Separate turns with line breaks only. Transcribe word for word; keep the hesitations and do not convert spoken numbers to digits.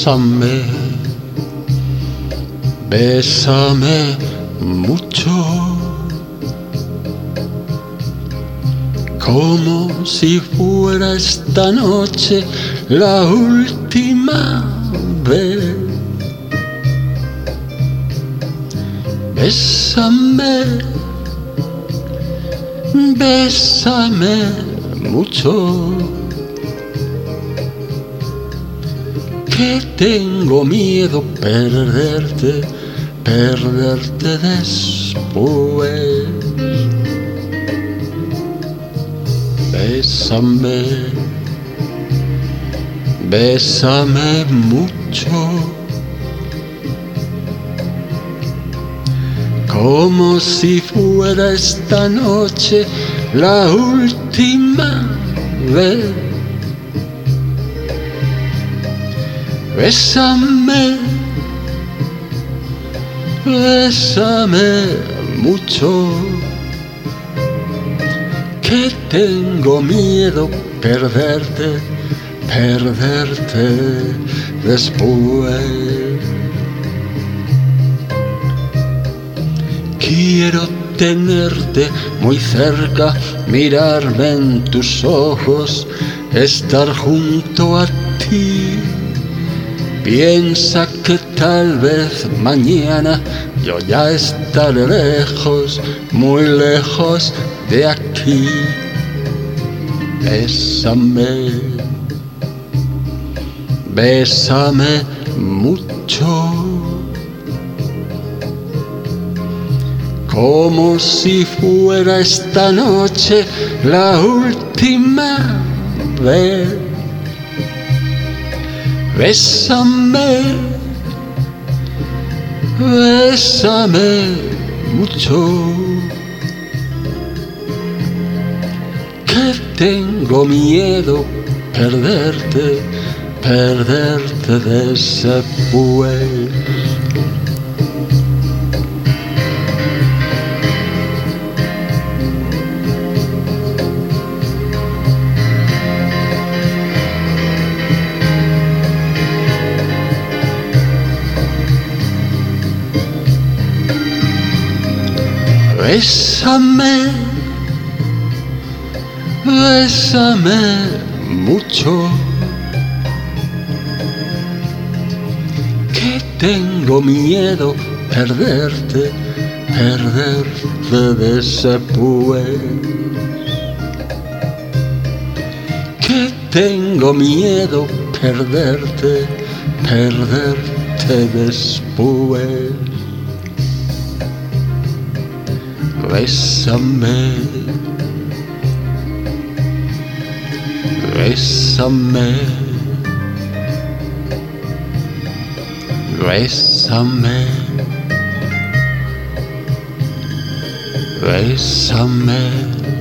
Bésame, bésame mucho, como si fuera esta noche la última vez. Bésame, bésame mucho, que tengo miedo perderte, perderte después. Bésame, bésame mucho, como si fuera esta noche la última vez. Bésame, bésame mucho, que tengo miedo perderte, perderte después. Quiero tenerte muy cerca, mirarme en tus ojos, estar junto a ti. Piensa que tal vez mañana yo ya estaré lejos, muy lejos de aquí. Bésame, bésame mucho, como si fuera esta noche la última vez. Bésame, bésame mucho, que tengo miedo perderte, perderte después. Bésame, bésame mucho, que tengo miedo perderte, perderte después. Que tengo miedo perderte, perderte después. Bésame, bésame, bésame, bésame.